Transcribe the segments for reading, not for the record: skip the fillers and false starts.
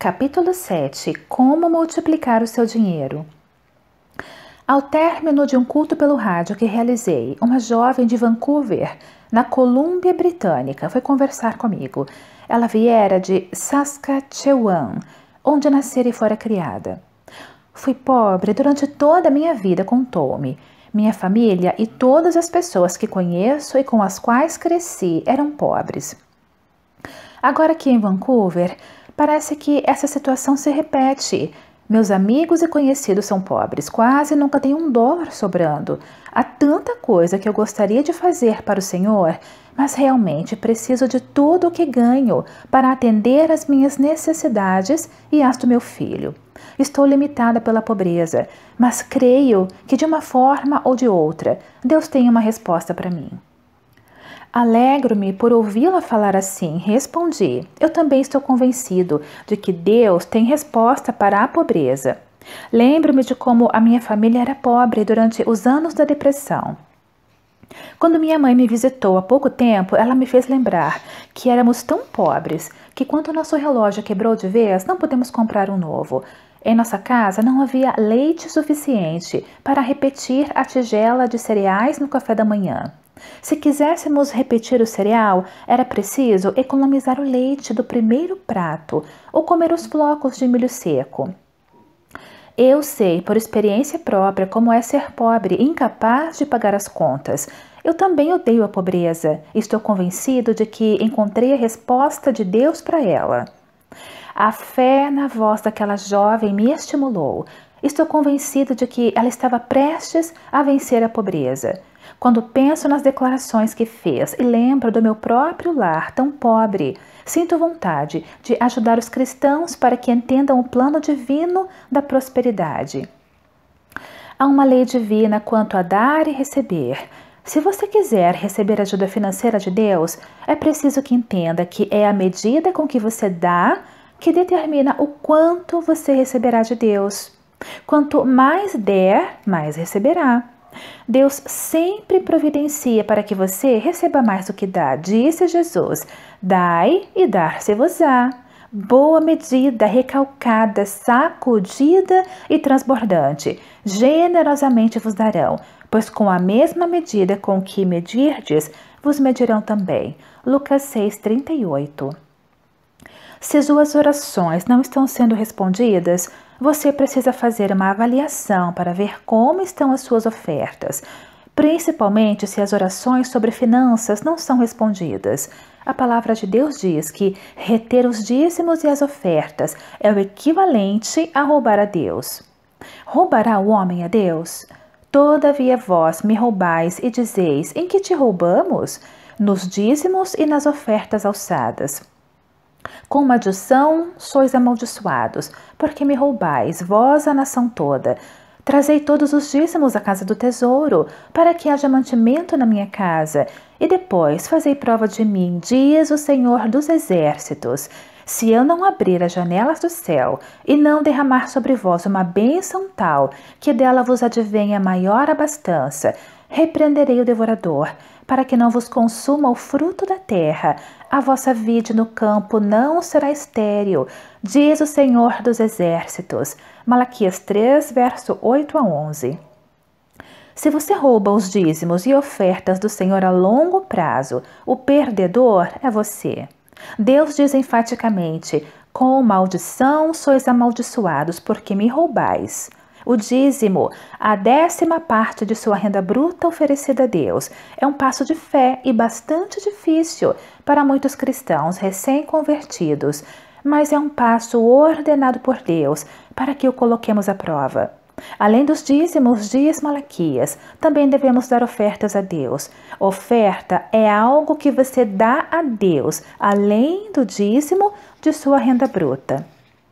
Capítulo 7. Como multiplicar o seu dinheiro. Ao término de um culto pelo rádio que realizei, uma jovem de Vancouver, na Colômbia Britânica, foi conversar comigo. Ela viera de Saskatchewan, onde nascera e fora criada. Fui pobre durante toda a minha vida, contou-me. Minha família e todas as pessoas que conheço e com as quais cresci eram pobres. Agora aqui em Vancouver, parece que essa situação se repete. Meus amigos e conhecidos são pobres, quase nunca tem $1 sobrando. Há tanta coisa que eu gostaria de fazer para o Senhor, mas realmente preciso de tudo o que ganho para atender às minhas necessidades e às do meu filho. Estou limitada pela pobreza, mas creio que de uma forma ou de outra, Deus tem uma resposta para mim. Alegro-me por ouvi-la falar assim, respondi. Eu também estou convencido de que Deus tem resposta para a pobreza. Lembro-me de como a minha família era pobre durante os anos da depressão. Quando minha mãe me visitou há pouco tempo, ela me fez lembrar que éramos tão pobres que quando o nosso relógio quebrou de vez, não pudemos comprar um novo. Em nossa casa não havia leite suficiente para repetir a tigela de cereais no café da manhã. Se quiséssemos repetir o cereal, era preciso economizar o leite do primeiro prato ou comer os flocos de milho seco. Eu sei por experiência própria como é ser pobre e incapaz de pagar as contas. Eu também odeio a pobreza e estou convencido de que encontrei a resposta de Deus para ela. A fé na voz daquela jovem me estimulou. Estou convencido de que ela estava prestes a vencer a pobreza. Quando penso nas declarações que fez e lembro do meu próprio lar tão pobre, sinto vontade de ajudar os cristãos para que entendam o plano divino da prosperidade. Há uma lei divina quanto a dar e receber. Se você quiser receber ajuda financeira de Deus, é preciso que entenda que é a medida com que você dá que determina o quanto você receberá de Deus. Quanto mais der, mais receberá. Deus sempre providencia para que você receba mais do que dá, disse Jesus. Dai e dar-se-vos-á. Boa medida, recalcada, sacudida e transbordante, generosamente vos darão, pois com a mesma medida com que medirdes, vos medirão também. Lucas 6:38. Se suas orações não estão sendo respondidas, você precisa fazer uma avaliação para ver como estão as suas ofertas, principalmente se as orações sobre finanças não são respondidas. A palavra de Deus diz que reter os dízimos e as ofertas é o equivalente a roubar a Deus. Roubará o homem a Deus? Todavia vós me roubais e dizeis, em que te roubamos? Nos dízimos e nas ofertas alçadas. Com maldição sois amaldiçoados, porque me roubais, vós a nação toda. Trazei todos os dízimos à casa do tesouro, para que haja mantimento na minha casa, e depois fazei prova de mim, diz o Senhor dos Exércitos. Se eu não abrir as janelas do céu, e não derramar sobre vós uma bênção tal, que dela vos advenha maior abastança, repreenderei o devorador, para que não vos consuma o fruto da terra. A vossa vide no campo não será estéril, diz o Senhor dos Exércitos. Malaquias 3, verso 8 a 11. Se você rouba os dízimos e ofertas do Senhor a longo prazo, o perdedor é você. Deus diz enfaticamente, com maldição sois amaldiçoados, porque me roubais. O dízimo, a 10ª parte de sua renda bruta oferecida a Deus, é um passo de fé e bastante difícil para muitos cristãos recém-convertidos, mas é um passo ordenado por Deus para que o coloquemos à prova. Além dos dízimos, diz Malaquias, também devemos dar ofertas a Deus. Oferta é algo que você dá a Deus, além do dízimo de sua renda bruta.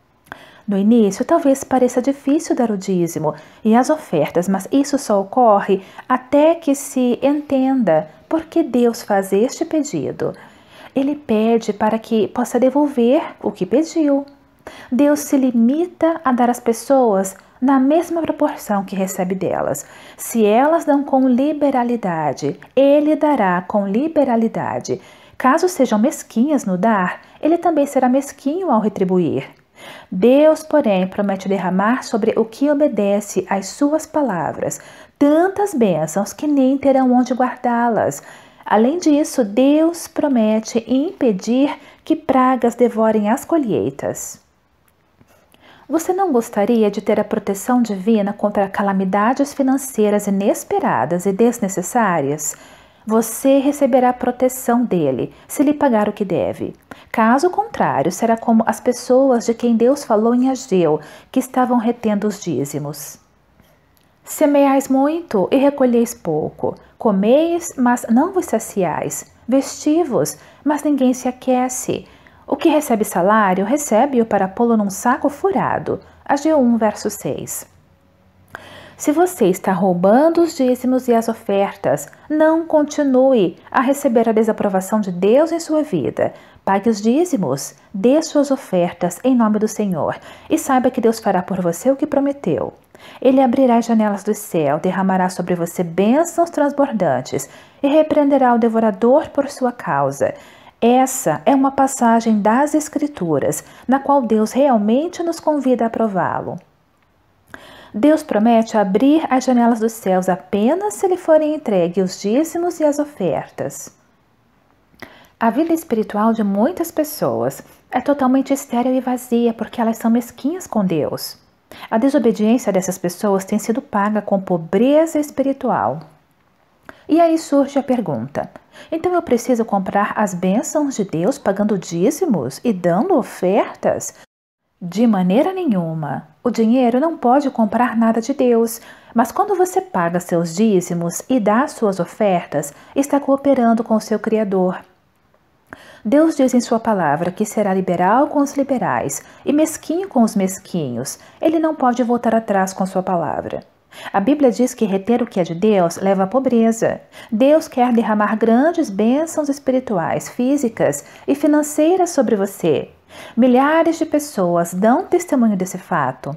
No início, talvez pareça difícil dar o dízimo e as ofertas, mas isso só ocorre até que se entenda por que Deus faz este pedido. Ele pede para que possa devolver o que pediu. Deus se limita a dar às pessoas na mesma proporção que recebe delas. Se elas dão com liberalidade, Ele dará com liberalidade. Caso sejam mesquinhas no dar, Ele também será mesquinho ao retribuir. Deus, porém, promete derramar sobre o que obedece às suas palavras tantas bênçãos que nem terão onde guardá-las. Além disso, Deus promete impedir que pragas devorem as colheitas. Você não gostaria de ter a proteção divina contra calamidades financeiras inesperadas e desnecessárias? Você receberá a proteção dele se lhe pagar o que deve. Caso contrário, será como as pessoas de quem Deus falou em Ageu, que estavam retendo os dízimos. Semeais muito e recolheis pouco. Comeis, mas não vos saciais. Vestivos, mas ninguém se aquece. O que recebe salário, recebe-o para pô-lo num saco furado. Ageu 1, verso 6. Se você está roubando os dízimos e as ofertas, não continue a receber a desaprovação de Deus em sua vida. Pague os dízimos, dê suas ofertas em nome do Senhor e saiba que Deus fará por você o que prometeu. Ele abrirá as janelas do céu, derramará sobre você bênçãos transbordantes e repreenderá o devorador por sua causa. Essa é uma passagem das Escrituras, na qual Deus realmente nos convida a prová-lo. Deus promete abrir as janelas dos céus apenas se lhe forem entregues os dízimos e as ofertas. A vida espiritual de muitas pessoas é totalmente estéril e vazia porque elas são mesquinhas com Deus. A desobediência dessas pessoas tem sido paga com pobreza espiritual. E aí surge a pergunta: então eu preciso comprar as bênçãos de Deus pagando dízimos e dando ofertas? De maneira nenhuma. O dinheiro não pode comprar nada de Deus, mas quando você paga seus dízimos e dá suas ofertas, está cooperando com o seu Criador. Deus diz em sua palavra que será liberal com os liberais e mesquinho com os mesquinhos. Ele não pode voltar atrás com sua palavra. A Bíblia diz que reter o que é de Deus leva à pobreza. Deus quer derramar grandes bênçãos espirituais, físicas e financeiras sobre você. Milhares de pessoas dão testemunho desse fato.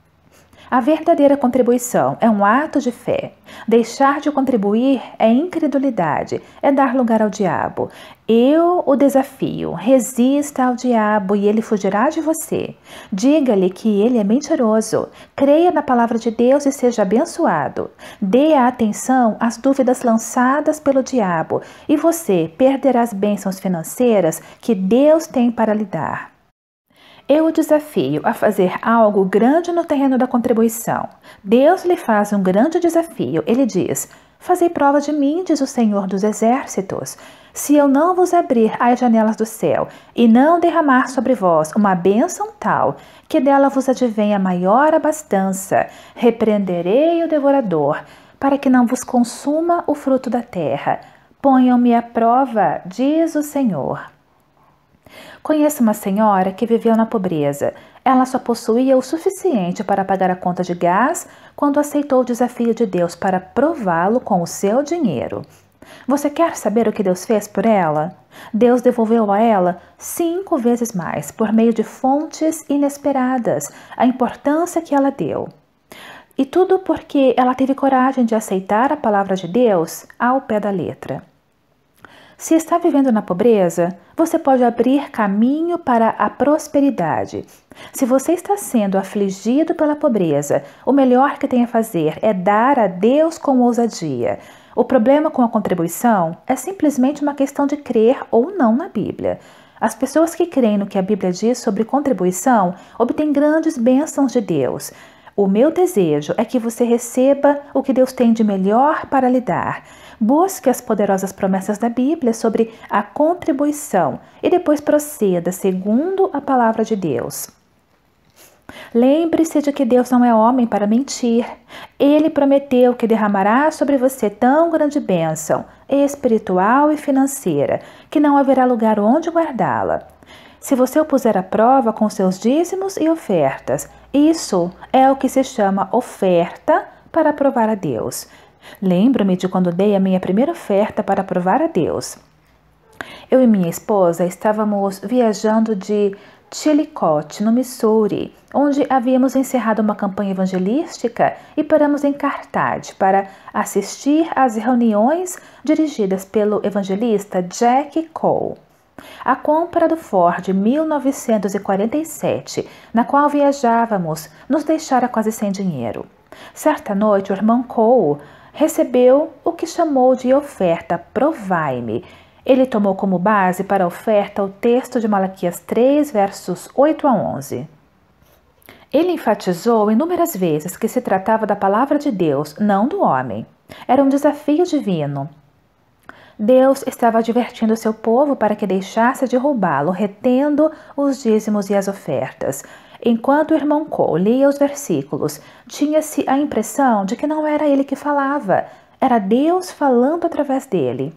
A verdadeira contribuição é um ato de fé. Deixar de contribuir é incredulidade, é dar lugar ao diabo. Eu o desafio, resista ao diabo e ele fugirá de você. Diga-lhe que ele é mentiroso. Creia na palavra de Deus e seja abençoado. Dê atenção às dúvidas lançadas pelo diabo e você perderá as bênçãos financeiras que Deus tem para lhe dar. Eu o desafio a fazer algo grande no terreno da contribuição. Deus lhe faz um grande desafio. Ele diz: fazei prova de mim, diz o Senhor dos Exércitos. Se eu não vos abrir as janelas do céu e não derramar sobre vós uma bênção tal, que dela vos advenha maior abastança, repreenderei o devorador, para que não vos consuma o fruto da terra. Ponham-me à prova, diz o Senhor. Conheço uma senhora que viveu na pobreza. Ela só possuía o suficiente para pagar a conta de gás quando aceitou o desafio de Deus para prová-lo com o seu dinheiro. Você quer saber o que Deus fez por ela? Deus devolveu a ela 5 vezes mais, por meio de fontes inesperadas, a importância que ela deu. E tudo porque ela teve coragem de aceitar a palavra de Deus ao pé da letra. Se está vivendo na pobreza, você pode abrir caminho para a prosperidade. Se você está sendo afligido pela pobreza, o melhor que tem a fazer é dar a Deus com ousadia. O problema com a contribuição é simplesmente uma questão de crer ou não na Bíblia. As pessoas que creem no que a Bíblia diz sobre contribuição obtêm grandes bênçãos de Deus. O meu desejo é que você receba o que Deus tem de melhor para lhe dar. Busque as poderosas promessas da Bíblia sobre a contribuição e depois proceda segundo a palavra de Deus. Lembre-se de que Deus não é homem para mentir. Ele prometeu que derramará sobre você tão grande bênção, espiritual e financeira, que não haverá lugar onde guardá-la. Se você o puser à prova com seus dízimos e ofertas, isso é o que se chama oferta para provar a Deus. Lembro-me de quando dei a minha primeira oferta para provar a Deus. Eu e minha esposa estávamos viajando de Chillicothe, no Missouri, onde havíamos encerrado uma campanha evangelística e paramos em Carthage para assistir às reuniões dirigidas pelo evangelista Jack Cole. A compra do Ford 1947, na qual viajávamos, nos deixara quase sem dinheiro. Certa noite, o irmão Cole recebeu o que chamou de oferta Provai-me. Ele tomou como base para a oferta o texto de Malaquias 3, versos 8 a 11. Ele enfatizou inúmeras vezes que se tratava da palavra de Deus, não do homem. Era um desafio divino. Deus estava advertindo seu povo para que deixasse de roubá-lo, retendo os dízimos e as ofertas. Enquanto o irmão Cole lia os versículos, tinha-se a impressão de que não era ele que falava, era Deus falando através dele.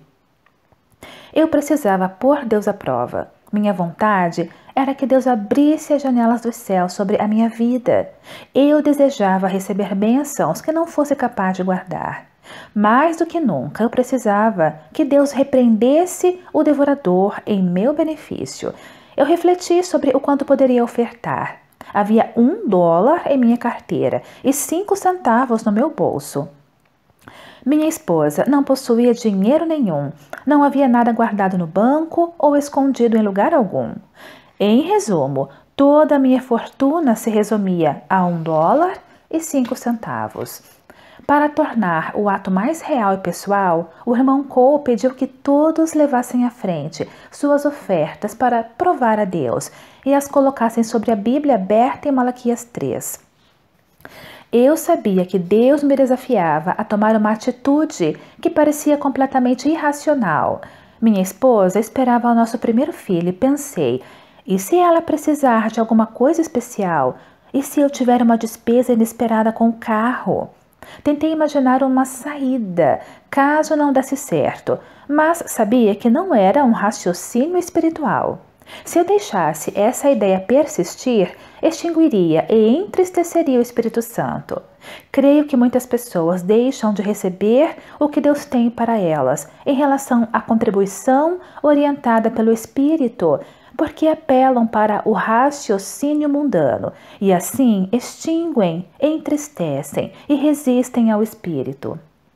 Eu precisava pôr Deus à prova. Minha vontade era que Deus abrisse as janelas dos céus sobre a minha vida. Eu desejava receber bênçãos que não fosse capaz de guardar. Mais do que nunca, eu precisava que Deus repreendesse o devorador em meu benefício. Eu refleti sobre o quanto poderia ofertar. Havia $1 em minha carteira e 5 centavos no meu bolso. Minha esposa não possuía dinheiro nenhum, não havia nada guardado no banco ou escondido em lugar algum. Em resumo, toda a minha fortuna se resumia a $1 e 5 centavos. Para tornar o ato mais real e pessoal, o irmão Cole pediu que todos levassem à frente suas ofertas para provar a Deus e as colocassem sobre a Bíblia aberta em Malaquias 3. Eu sabia que Deus me desafiava a tomar uma atitude que parecia completamente irracional. Minha esposa esperava o nosso primeiro filho e pensei, e se ela precisar de alguma coisa especial? E se eu tiver uma despesa inesperada com o carro? Tentei imaginar uma saída, caso não desse certo, mas sabia que não era um raciocínio espiritual. Se eu deixasse essa ideia persistir, extinguiria e entristeceria o Espírito Santo. Creio que muitas pessoas deixam de receber o que Deus tem para elas em relação à contribuição orientada pelo Espírito, porque apelam para o raciocínio mundano e assim extinguem, entristecem e resistem ao Espírito.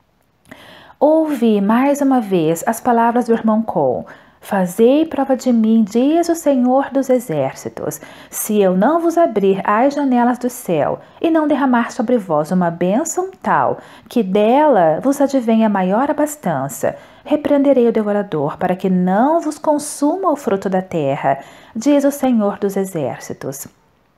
Ouvi mais uma vez as palavras do irmão Cole. Fazei prova de mim, diz o Senhor dos Exércitos, se eu não vos abrir as janelas do céu e não derramar sobre vós uma bênção tal, que dela vos advenha maior abastança, repreenderei o devorador para que não vos consuma o fruto da terra, diz o Senhor dos Exércitos.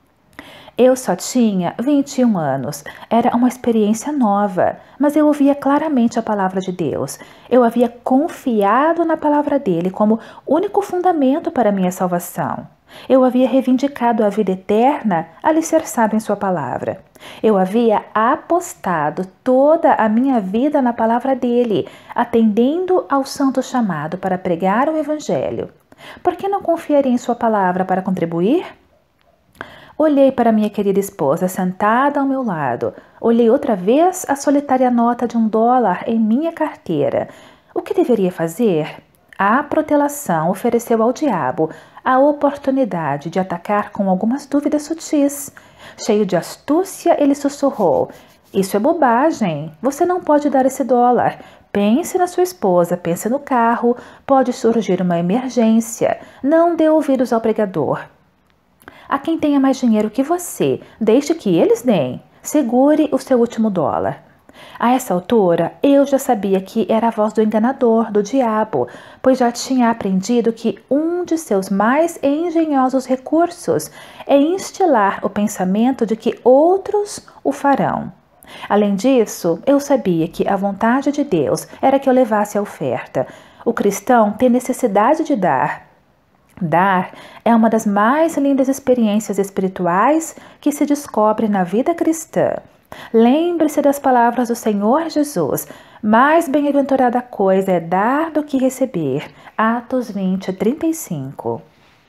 Eu só tinha 21 anos, era uma experiência nova, mas eu ouvia claramente a palavra de Deus. Eu havia confiado na palavra dele como único fundamento para minha salvação. Eu havia reivindicado a vida eterna alicerçado em sua palavra. Eu havia apostado toda a minha vida na palavra dele, atendendo ao santo chamado para pregar o evangelho. Por que não confiaria em sua palavra para contribuir? Olhei para minha querida esposa sentada ao meu lado. Olhei outra vez a solitária nota de $1 em minha carteira. O que deveria fazer? A protelação ofereceu ao diabo a oportunidade de atacar com algumas dúvidas sutis. Cheio de astúcia, ele sussurrou: "Isso é bobagem. Você não pode dar esse $. Pense na sua esposa, pense no carro. Pode surgir uma emergência. Não dê ouvidos ao pregador. A quem tenha mais dinheiro que você, deixe que eles deem. Segure o seu último $. A essa altura, eu já sabia que era a voz do enganador, do diabo, pois já tinha aprendido que um de seus mais engenhosos recursos é instilar o pensamento de que outros o farão. Além disso, eu sabia que a vontade de Deus era que eu levasse a oferta. O cristão tem necessidade de dar. Dar é uma das mais lindas experiências espirituais que se descobre na vida cristã. Lembre-se das palavras do Senhor Jesus: mais bem-aventurada coisa é dar do que receber. Atos 20:35.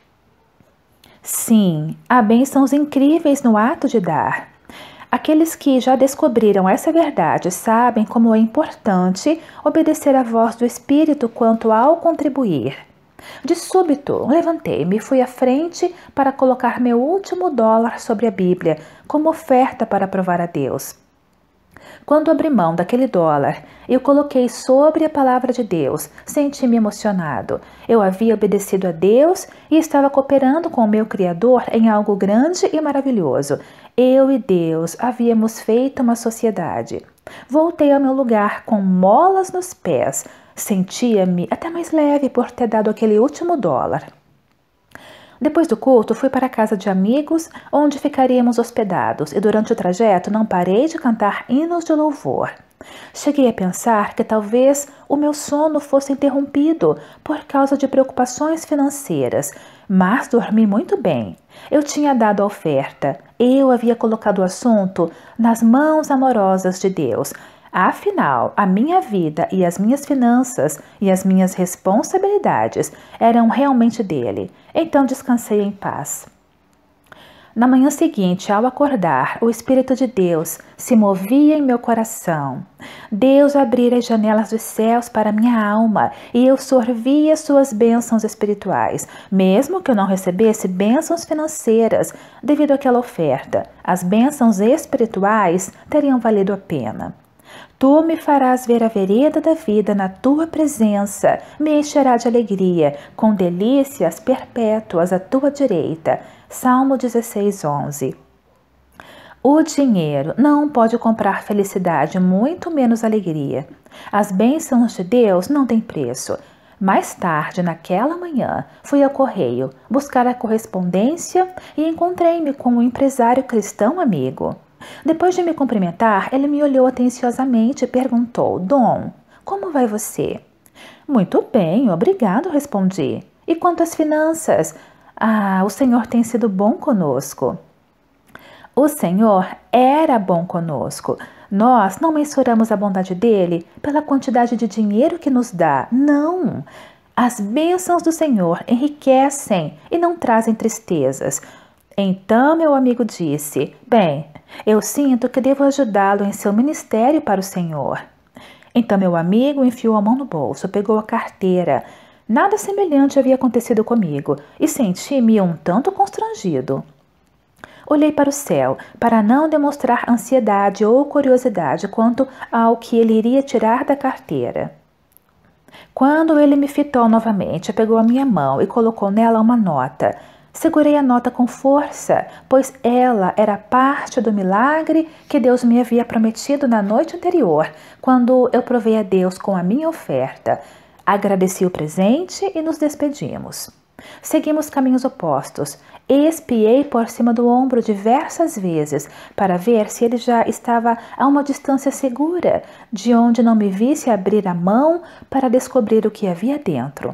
Sim, há bênçãos incríveis no ato de dar. Aqueles que já descobriram essa verdade sabem como é importante obedecer à voz do Espírito quanto ao contribuir. De súbito, levantei-me e fui à frente para colocar meu último $. Sobre a Bíblia, como oferta para provar a Deus. Quando abri mão daquele dólar, eu coloquei sobre a palavra de Deus, senti-me emocionado. Eu havia obedecido a Deus e estava cooperando com o meu Criador em algo grande e maravilhoso. Eu e Deus havíamos feito uma sociedade. Voltei ao meu lugar com molas nos pés. Sentia-me até mais leve por ter dado aquele último dólar. Depois do culto, fui para a casa de amigos, onde ficaríamos hospedados, e durante o trajeto não parei de cantar hinos de louvor. Cheguei a pensar que talvez o meu sono fosse interrompido por causa de preocupações financeiras, mas dormi muito bem. Eu tinha dado a oferta, eu havia colocado o assunto nas mãos amorosas de Deus. Afinal, a minha vida e as minhas finanças e as minhas responsabilidades eram realmente dele. Então descansei em paz. Na manhã seguinte, ao acordar, o Espírito de Deus se movia em meu coração. Deus abrira as janelas dos céus para minha alma e eu sorvia suas bênçãos espirituais, mesmo que eu não recebesse bênçãos financeiras devido àquela oferta. As bênçãos espirituais teriam valido a pena. Tu me farás ver a vereda da vida na tua presença, me encherá de alegria, com delícias perpétuas à tua direita. Salmo 16:11. O dinheiro não pode comprar felicidade, muito menos alegria. As bênçãos de Deus não têm preço. Mais tarde, naquela manhã, fui ao correio buscar a correspondência e encontrei-me com um empresário cristão amigo. Depois de me cumprimentar, ele me olhou atenciosamente e perguntou: Dom, como vai você? Muito bem, obrigado, respondi. E quanto às finanças? O Senhor tem sido bom conosco. O Senhor era bom conosco. Nós não mensuramos a bondade dele pela quantidade de dinheiro que nos dá. Não! As bênçãos do Senhor enriquecem e não trazem tristezas. Então meu amigo disse: Bem, eu sinto que devo ajudá-lo em seu ministério para o Senhor. Então meu amigo enfiou a mão no bolso, pegou a carteira. Nada semelhante havia acontecido comigo e senti-me um tanto constrangido. Olhei para o céu para não demonstrar ansiedade ou curiosidade quanto ao que ele iria tirar da carteira. Quando ele me fitou novamente, pegou a minha mão e colocou nela uma nota. Segurei a nota com força, pois ela era parte do milagre que Deus me havia prometido na noite anterior, quando eu provei a Deus com a minha oferta. Agradeci o presente e nos despedimos. Seguimos caminhos opostos. Espiei por cima do ombro diversas vezes para ver se ele já estava a uma distância segura, de onde não me visse abrir a mão para descobrir o que havia dentro.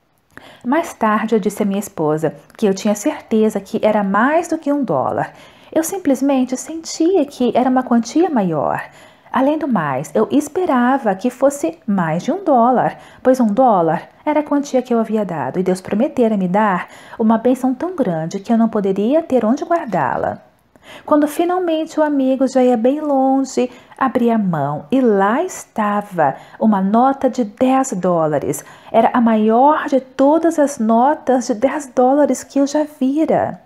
Mais tarde eu disse à minha esposa que eu tinha certeza que era mais do que $1. Eu simplesmente sentia que era uma quantia maior. Além do mais, eu esperava que fosse mais de $1, pois $1 era a quantia que eu havia dado e Deus prometera me dar uma bênção tão grande que eu não poderia ter onde guardá-la. Quando finalmente o amigo já ia bem longe, abri a mão e lá estava uma nota de $10. Era a maior de todas as notas de $10 que eu já vira.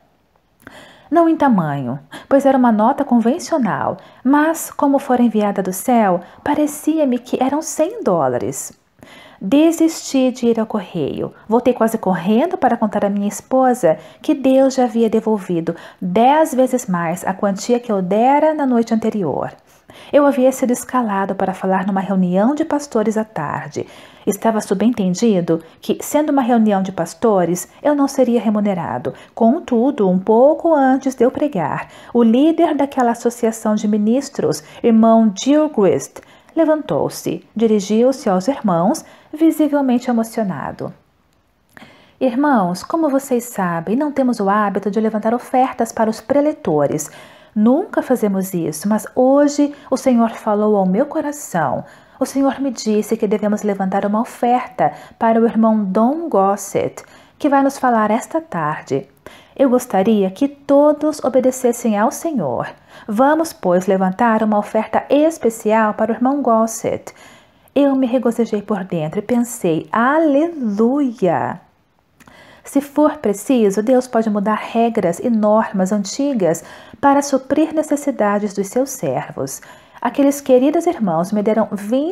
Não em tamanho, pois era uma nota convencional, mas como fora enviada do céu, parecia-me que eram $100. Desisti de ir ao correio. Voltei quase correndo para contar à minha esposa que Deus já havia devolvido 10 vezes mais a quantia que eu dera na noite anterior. Eu havia sido escalado para falar numa reunião de pastores à tarde. Estava subentendido que, sendo uma reunião de pastores, eu não seria remunerado. Contudo, um pouco antes de eu pregar, o líder daquela associação de ministros, irmão Gilchrist, levantou-se, dirigiu-se aos irmãos, visivelmente emocionado. Irmãos, como vocês sabem, não temos o hábito de levantar ofertas para os preletores. Nunca fazemos isso, mas hoje o Senhor falou ao meu coração. O Senhor me disse que devemos levantar uma oferta para o irmão Don Gossett, que vai nos falar esta tarde. Eu gostaria que todos obedecessem ao Senhor. Vamos, pois, levantar uma oferta especial para o irmão Gossett. Eu me regozijei por dentro e pensei: aleluia! Se for preciso, Deus pode mudar regras e normas antigas para suprir necessidades dos seus servos. aqueles queridos irmãos me deram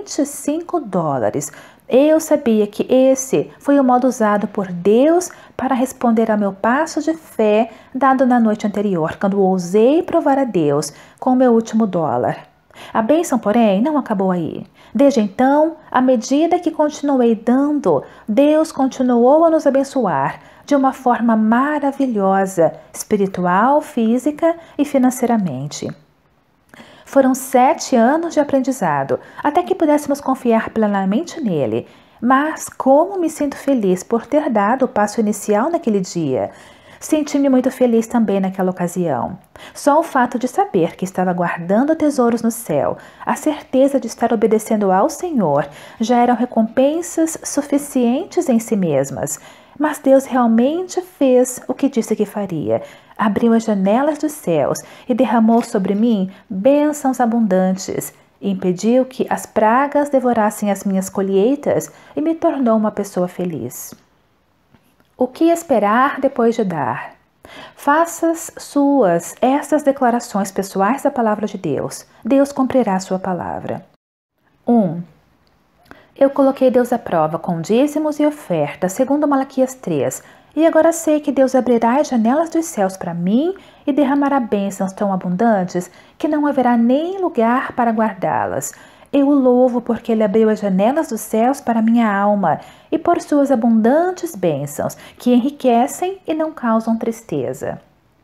$25. Eu sabia que esse foi o modo usado por Deus para responder ao meu passo de fé dado na noite anterior, quando ousei provar a Deus com o meu último dólar. A bênção, porém, não acabou aí. Desde então, à medida que continuei dando, Deus continuou a nos abençoar de uma forma maravilhosa, espiritual, física e financeiramente. Foram 7 anos de aprendizado, até que pudéssemos confiar plenamente nele. Mas como me sinto feliz por ter dado o passo inicial naquele dia. Senti-me muito feliz também naquela ocasião. Só o fato de saber que estava guardando tesouros no céu, a certeza de estar obedecendo ao Senhor, já eram recompensas suficientes em si mesmas. Mas Deus realmente fez o que disse que faria. Abriu as janelas dos céus e derramou sobre mim bênçãos abundantes. Impediu que as pragas devorassem as minhas colheitas e me tornou uma pessoa feliz. O que esperar depois de dar? Faças suas estas declarações pessoais da palavra de Deus. Deus cumprirá a sua palavra. 1. Eu coloquei Deus à prova com dízimos e ofertas, segundo Malaquias 3, e agora sei que Deus abrirá as janelas dos céus para mim e derramará bênçãos tão abundantes que não haverá nem lugar para guardá-las. Eu o louvo porque Ele abriu as janelas dos céus para minha alma e por suas abundantes bênçãos, que enriquecem e não causam tristeza.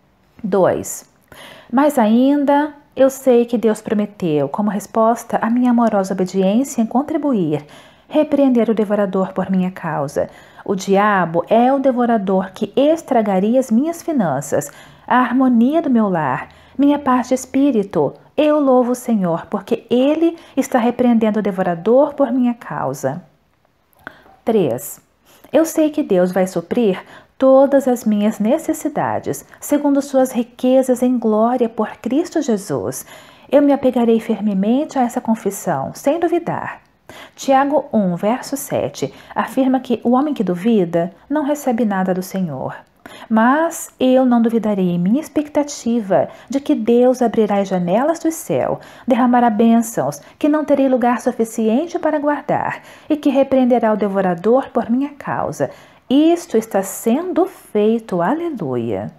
2. Mas ainda eu sei que Deus prometeu, como resposta à minha amorosa obediência em contribuir, repreender o devorador por minha causa. O diabo é o devorador que estragaria as minhas finanças, a harmonia do meu lar, minha paz de espírito. Eu louvo o Senhor, porque Ele está repreendendo o devorador por minha causa. 3. Eu sei que Deus vai suprir todas as minhas necessidades, segundo suas riquezas em glória por Cristo Jesus. Eu me apegarei firmemente a essa confissão, sem duvidar. Tiago 1, verso 7, afirma que o homem que duvida não recebe nada do Senhor. Mas eu não duvidarei em minha expectativa de que Deus abrirá as janelas do céu, derramará bênçãos que não terei lugar suficiente para guardar e que repreenderá o devorador por minha causa. Isto está sendo feito, aleluia.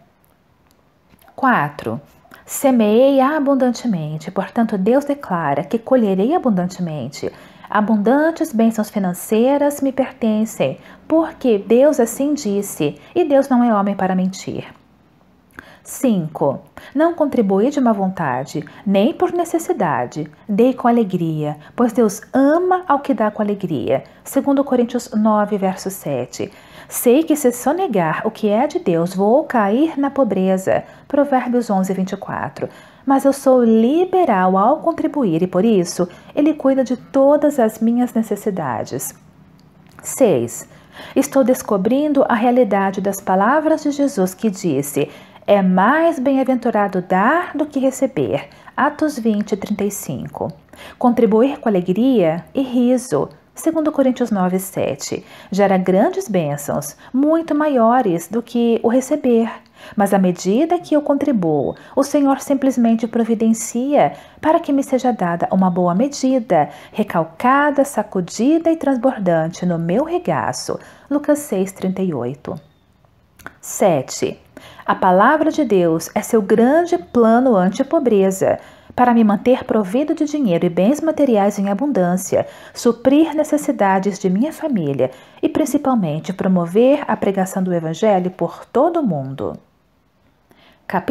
4. Semeei abundantemente, portanto Deus declara que colherei abundantemente. Abundantes bênçãos financeiras me pertencem, porque Deus assim disse, e Deus não é homem para mentir. 5. Não contribuí de má vontade, nem por necessidade. Dei com alegria, pois Deus ama ao que dá com alegria. 2 Coríntios 9, verso 7. Sei que se sonegar o que é de Deus, vou cair na pobreza. Provérbios 11, 24. Mas eu sou liberal ao contribuir e, por isso, Ele cuida de todas as minhas necessidades. 6. Estou descobrindo a realidade das palavras de Jesus que disse: é mais bem-aventurado dar do que receber. Atos 20, 35. Contribuir com alegria e riso. 2 Coríntios 9, 7. Gera grandes bênçãos, muito maiores do que o receber. Mas à medida que eu contribuo, o Senhor simplesmente providencia para que me seja dada uma boa medida, recalcada, sacudida e transbordante no meu regaço. Lucas 6, 38. 7. A palavra de Deus é seu grande plano anti-pobreza, para me manter provido de dinheiro e bens materiais em abundância, suprir necessidades de minha família e principalmente promover a pregação do Evangelho por todo o mundo.